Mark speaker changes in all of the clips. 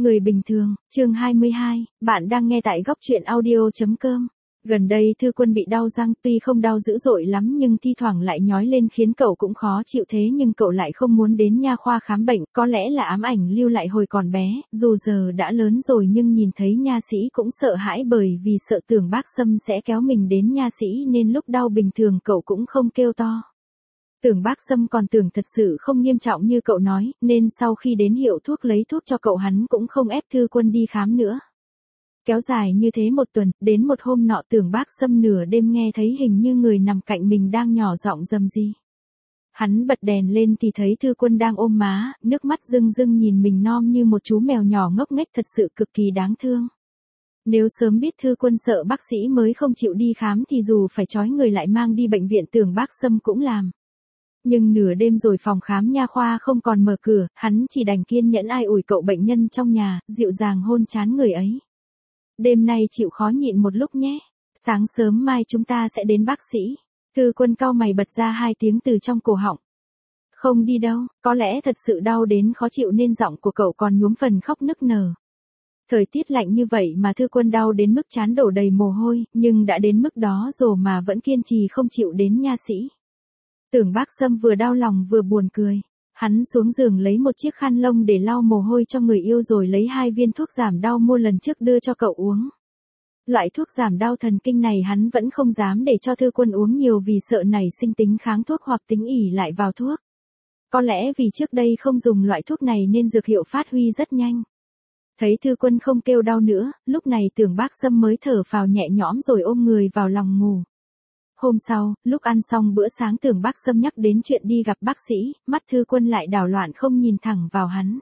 Speaker 1: Người bình thường, chương 22, bạn đang nghe tại góc truyện audio.com. Gần đây Thư Quân bị đau răng, tuy không đau dữ dội lắm nhưng thi thoảng lại nhói lên khiến cậu cũng khó chịu, thế nhưng cậu lại không muốn đến nha khoa khám bệnh, có lẽ là ám ảnh lưu lại hồi còn bé, dù giờ đã lớn rồi nhưng nhìn thấy nha sĩ cũng sợ hãi, bởi vì sợ tưởng bác Sâm sẽ kéo mình đến nha sĩ nên lúc đau bình thường cậu cũng không kêu to. Tưởng bác Sâm còn tưởng thật sự không nghiêm trọng như cậu nói, nên sau khi đến hiệu thuốc lấy thuốc cho cậu hắn cũng không ép Thư Quân đi khám nữa. Kéo dài như thế một tuần, đến một hôm nọ tưởng bác Sâm nửa đêm nghe thấy hình như người nằm cạnh mình đang nhỏ giọng rầm rì. Hắn bật đèn lên thì thấy Thư Quân đang ôm má, nước mắt rưng rưng nhìn mình nom như một chú mèo nhỏ ngốc nghếch, thật sự cực kỳ đáng thương. Nếu sớm biết Thư Quân sợ bác sĩ mới không chịu đi khám thì dù phải trói người lại mang đi bệnh viện tưởng bác Sâm cũng làm. Nhưng nửa đêm rồi phòng khám nha khoa không còn mở cửa, hắn chỉ đành kiên nhẫn ai ủi cậu bệnh nhân trong nhà, dịu dàng hôn trán người ấy. Đêm nay chịu khó nhịn một lúc nhé. Sáng sớm mai chúng ta sẽ đến bác sĩ. Thư Quân cau mày bật ra hai tiếng từ trong cổ họng. Không đi đâu, có lẽ thật sự đau đến khó chịu nên giọng của cậu còn nhuốm phần khóc nức nở. Thời tiết lạnh như vậy mà Thư Quân đau đến mức trán đổ đầy mồ hôi, nhưng đã đến mức đó rồi mà vẫn kiên trì không chịu đến nha sĩ. Tưởng bác Sâm vừa đau lòng vừa buồn cười. Hắn xuống giường lấy một chiếc khăn lông để lau mồ hôi cho người yêu rồi lấy 2 viên thuốc giảm đau mua lần trước đưa cho cậu uống. Loại thuốc giảm đau thần kinh này hắn vẫn không dám để cho Thư Quân uống nhiều vì sợ nảy sinh tính kháng thuốc hoặc tính ỷ lại vào thuốc. Có lẽ vì trước đây không dùng loại thuốc này nên dược hiệu phát huy rất nhanh. Thấy Thư Quân không kêu đau nữa, lúc này tưởng bác Sâm mới thở phào nhẹ nhõm rồi ôm người vào lòng ngủ. Hôm sau, lúc ăn xong bữa sáng tưởng bác Sâm nhắc đến chuyện đi gặp bác sĩ, mắt Thư Quân lại đảo loạn không nhìn thẳng vào hắn.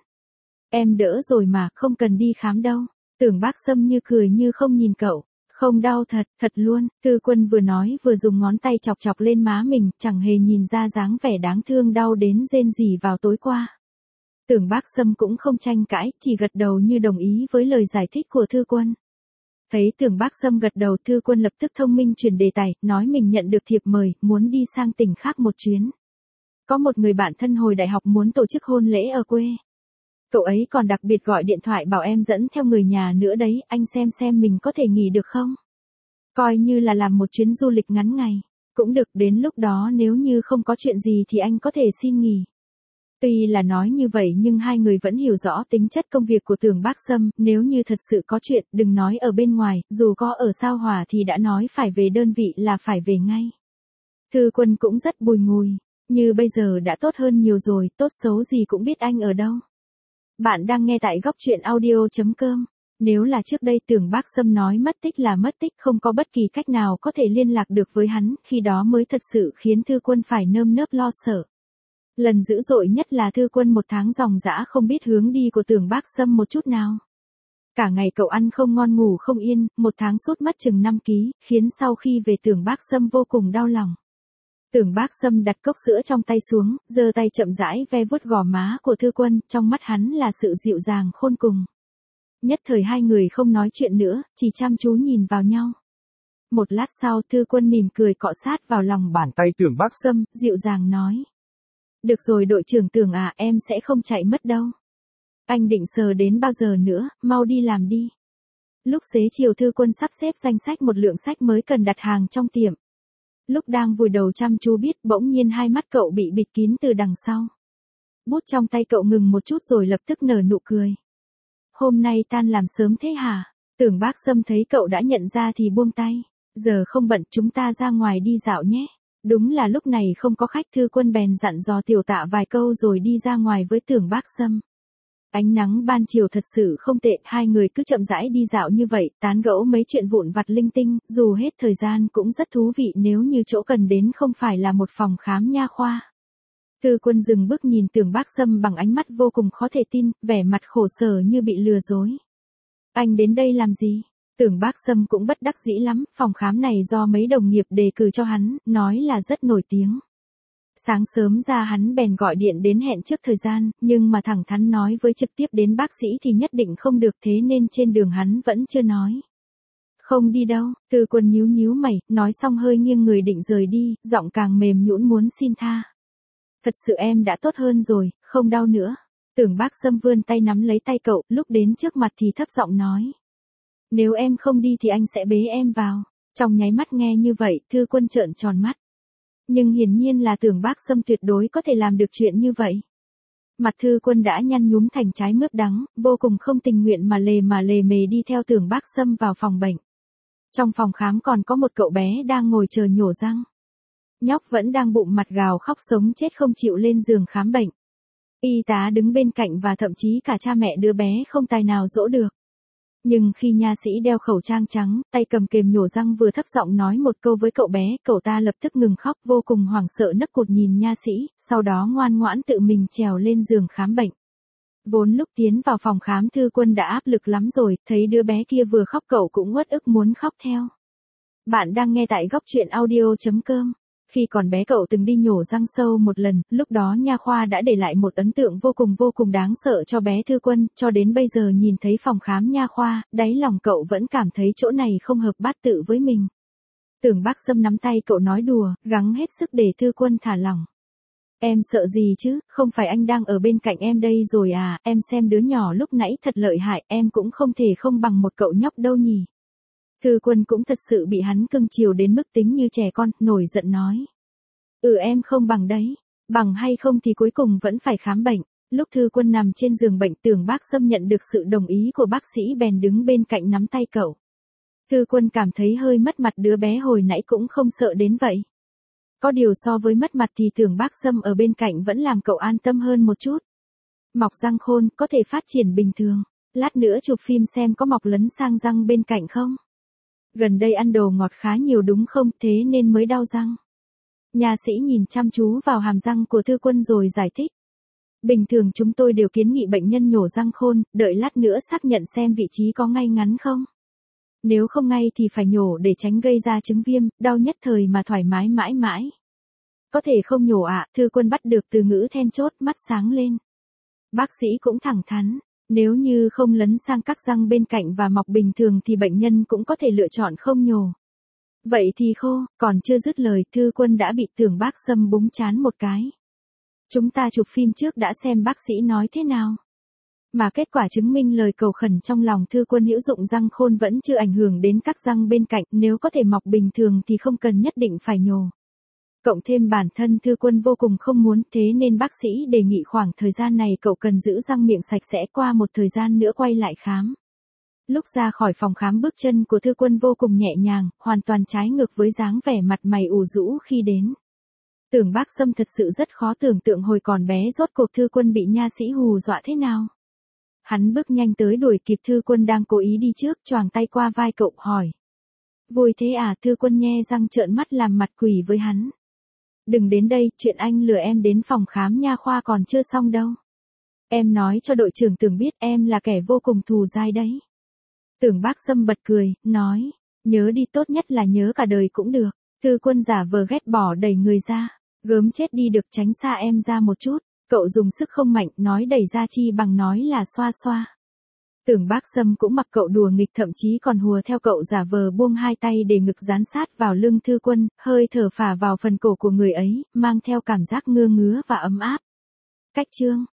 Speaker 1: Em đỡ rồi mà, không cần đi khám đâu. Tưởng bác Sâm như cười như không nhìn cậu. Không đau thật, thật luôn. Thư Quân vừa nói vừa dùng ngón tay chọc chọc lên má mình, chẳng hề nhìn ra dáng vẻ đáng thương đau đến rên rỉ vào tối qua. Tưởng bác Sâm cũng không tranh cãi, chỉ gật đầu như đồng ý với lời giải thích của Thư Quân. Thấy tưởng bác Sâm gật đầu, Thư Quân lập tức thông minh chuyển đề tài, nói mình nhận được thiệp mời, muốn đi sang tỉnh khác một chuyến. Có một người bạn thân hồi đại học muốn tổ chức hôn lễ ở quê. Cậu ấy còn đặc biệt gọi điện thoại bảo em dẫn theo người nhà nữa đấy, anh xem mình có thể nghỉ được không? Coi như là làm một chuyến du lịch ngắn ngày. Cũng được, đến lúc đó nếu như không có chuyện gì thì anh có thể xin nghỉ. Tuy là nói như vậy nhưng hai người vẫn hiểu rõ tính chất công việc của tưởng bác Sâm, nếu như thật sự có chuyện, đừng nói ở bên ngoài, dù có ở sao Hỏa thì đã nói phải về đơn vị là phải về ngay. Thư Quân cũng rất bùi ngùi, như bây giờ đã tốt hơn nhiều rồi, tốt xấu gì cũng biết anh ở đâu. Bạn đang nghe tại góc truyện audio.com. Nếu là trước đây tưởng bác Sâm nói mất tích là mất tích, không có bất kỳ cách nào có thể liên lạc được với hắn, khi đó mới thật sự khiến Thư Quân phải nơm nớp lo sợ. Lần dữ dội nhất là Thư Quân một tháng ròng rã không biết hướng đi của tưởng bác Sâm một chút nào. Cả ngày cậu ăn không ngon ngủ không yên, một tháng sút mất chừng 5 ký, khiến sau khi về tưởng bác Sâm vô cùng đau lòng. Tưởng bác Sâm đặt cốc sữa trong tay xuống, giơ tay chậm rãi ve vuốt gò má của Thư Quân, trong mắt hắn là sự dịu dàng khôn cùng. Nhất thời hai người không nói chuyện nữa, chỉ chăm chú nhìn vào nhau. Một lát sau Thư Quân mỉm cười cọ sát vào lòng bàn tay tưởng bác Sâm, dịu dàng nói. Được rồi đội trưởng Tưởng à, em sẽ không chạy mất đâu. Anh định sờ đến bao giờ nữa, mau đi làm đi. Lúc xế chiều Thư Quân sắp xếp danh sách một lượng sách mới cần đặt hàng trong tiệm. Lúc đang vùi đầu chăm chú viết, bỗng nhiên hai mắt cậu bị bịt kín từ đằng sau. Bút trong tay cậu ngừng một chút rồi lập tức nở nụ cười. Hôm nay tan làm sớm thế hả? Tưởng bác Sâm thấy cậu đã nhận ra thì buông tay. Giờ không bận, chúng ta ra ngoài đi dạo nhé. Đúng là lúc này không có khách, Thư Quân bèn dặn dò Tiểu Tạ vài câu rồi đi ra ngoài với tưởng bác Sâm. Ánh nắng ban chiều thật sự không tệ, hai người cứ chậm rãi đi dạo như vậy, tán gẫu mấy chuyện vụn vặt linh tinh, dù hết thời gian cũng rất thú vị nếu như chỗ cần đến không phải là một phòng khám nha khoa. Thư Quân dừng bước nhìn tưởng bác Sâm bằng ánh mắt vô cùng khó thể tin, vẻ mặt khổ sở như bị lừa dối. Anh đến đây làm gì? Tưởng bác Sâm cũng bất đắc dĩ lắm, phòng khám này do mấy đồng nghiệp đề cử cho hắn, nói là rất nổi tiếng. Sáng sớm ra hắn bèn gọi điện đến hẹn trước thời gian, nhưng mà thẳng thắn nói với trực tiếp đến bác sĩ thì nhất định không được, thế nên trên đường hắn vẫn chưa nói. Không đi đâu, Thư Quân nhíu nhíu mày, nói xong hơi nghiêng người định rời đi, giọng càng mềm nhũn muốn xin tha. Thật sự em đã tốt hơn rồi, không đau nữa. Tưởng Bác Sâm vươn tay nắm lấy tay cậu, lúc đến trước mặt thì thấp giọng nói. Nếu em không đi thì anh sẽ bế em vào. Trong nháy mắt nghe như vậy, Thư Quân trợn tròn mắt. Nhưng hiển nhiên là Tưởng Bác Sâm tuyệt đối có thể làm được chuyện như vậy. Mặt Thư Quân đã nhăn nhúm thành trái mướp đắng, vô cùng không tình nguyện mà lề mề đi theo Tưởng Bác Sâm vào phòng bệnh. Trong phòng khám còn có một cậu bé đang ngồi chờ nhổ răng. Nhóc vẫn đang bụng mặt gào khóc sống chết không chịu lên giường khám bệnh. Y tá đứng bên cạnh và thậm chí cả cha mẹ đứa bé không tài nào dỗ được. Nhưng khi nha sĩ đeo khẩu trang trắng, tay cầm kềm nhổ răng vừa thấp giọng nói một câu với cậu bé, cậu ta lập tức ngừng khóc vô cùng hoảng sợ nấc cụt nhìn nha sĩ, sau đó ngoan ngoãn tự mình trèo lên giường khám bệnh. Vốn lúc tiến vào phòng khám Thư Quân đã áp lực lắm rồi, thấy đứa bé kia vừa khóc cậu cũng uất ức muốn khóc theo. Bạn đang nghe tại góc truyện audio.com. Khi còn bé cậu từng đi nhổ răng sâu một lần, lúc đó nha khoa đã để lại một ấn tượng vô cùng đáng sợ cho bé Thư Quân, cho đến bây giờ nhìn thấy phòng khám nha khoa, đáy lòng cậu vẫn cảm thấy chỗ này không hợp bát tự với mình. Tưởng Bác Sâm nắm tay cậu nói đùa, gắng hết sức để Thư Quân thả lỏng. Em sợ gì chứ, không phải anh đang ở bên cạnh em đây rồi à, em xem đứa nhỏ lúc nãy thật lợi hại, em cũng không thể không bằng một cậu nhóc đâu nhỉ. Thư Quân cũng thật sự bị hắn cưng chiều đến mức tính như trẻ con, nổi giận nói. Em không bằng đấy, bằng hay không thì cuối cùng vẫn phải khám bệnh. Lúc Thư Quân nằm trên giường bệnh Tưởng Bác Sâm nhận được sự đồng ý của bác sĩ bèn đứng bên cạnh nắm tay cậu. Thư Quân cảm thấy hơi mất mặt đứa bé hồi nãy cũng không sợ đến vậy. Có điều so với mất mặt thì Tưởng Bác Sâm ở bên cạnh vẫn làm cậu an tâm hơn một chút. Mọc răng khôn, có thể phát triển bình thường. Lát nữa chụp phim xem có mọc lấn sang răng bên cạnh không? Gần đây ăn đồ ngọt khá nhiều đúng không, thế nên mới đau răng. Nha sĩ nhìn chăm chú vào hàm răng của Thư Quân rồi giải thích. Bình thường chúng tôi đều kiến nghị bệnh nhân nhổ răng khôn, đợi lát nữa xác nhận xem vị trí có ngay ngắn không. Nếu không ngay thì phải nhổ để tránh gây ra chứng viêm, đau nhất thời mà thoải mái mãi mãi. Có thể không nhổ ạ, Thư Quân bắt được từ ngữ then chốt, mắt sáng lên. Bác sĩ cũng thẳng thắn, nếu như không lấn sang các răng bên cạnh và mọc bình thường thì bệnh nhân cũng có thể lựa chọn không nhổ. Vậy thì khô, còn chưa dứt lời Thư Quân đã bị Tưởng Bác Sâm búng trán một cái. Chúng ta chụp phim trước đã xem bác sĩ nói thế nào. Mà kết quả chứng minh lời cầu khẩn trong lòng Thư Quân hữu dụng răng khôn vẫn chưa ảnh hưởng đến các răng bên cạnh, nếu có thể mọc bình thường thì không cần nhất định phải nhổ. Cộng thêm bản thân Thư Quân vô cùng không muốn, thế nên bác sĩ đề nghị khoảng thời gian này cậu cần giữ răng miệng sạch sẽ, qua một thời gian nữa quay lại khám. Lúc ra khỏi phòng khám bước chân của Thư Quân vô cùng nhẹ nhàng, hoàn toàn trái ngược với dáng vẻ mặt mày ủ rũ khi đến. Tưởng Bác Sâm thật sự rất khó tưởng tượng hồi còn bé rốt cuộc Thư Quân bị nha sĩ hù dọa thế nào. Hắn bước nhanh tới đuổi kịp Thư Quân đang cố ý đi trước, choàng tay qua vai cậu hỏi. Vui thế à? Thư Quân nhe răng trợn mắt làm mặt quỷ với hắn. Đừng đến đây, chuyện anh lừa em đến phòng khám nha khoa còn chưa xong đâu. Em nói cho đội trưởng Tưởng biết em là kẻ vô cùng thù dai đấy. Tưởng Bác Sâm bật cười, nói, nhớ đi, tốt nhất là nhớ cả đời cũng được. Thư Quân giả vờ ghét bỏ đẩy người ra, gớm chết đi được, tránh xa em ra một chút. Cậu dùng sức không mạnh, nói đẩy ra chi bằng nói là xoa xoa. Tưởng Bác Sâm cũng mặc cậu đùa nghịch, thậm chí còn hùa theo cậu giả vờ buông hai tay để ngực dán sát vào lưng Thư Quân, hơi thở phả vào phần cổ của người ấy, mang theo cảm giác ngứa ngứa và ấm áp. Cách chương